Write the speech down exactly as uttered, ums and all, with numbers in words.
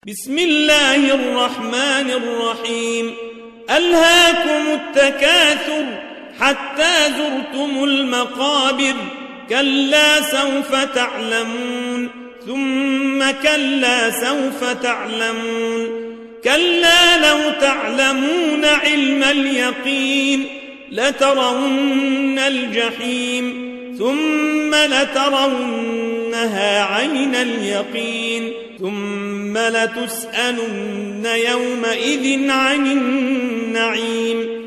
بسم الله الرحمن الرحيم. ألهاكم التكاثر حتى زرتم المقابر، كلا سوف تعلمون ثم كلا سوف تعلمون، كلا لو تعلمون علم اليقين لترون الجحيم ثم لترونها عين اليقين ثم لتسألن يومئذ عن النعيم.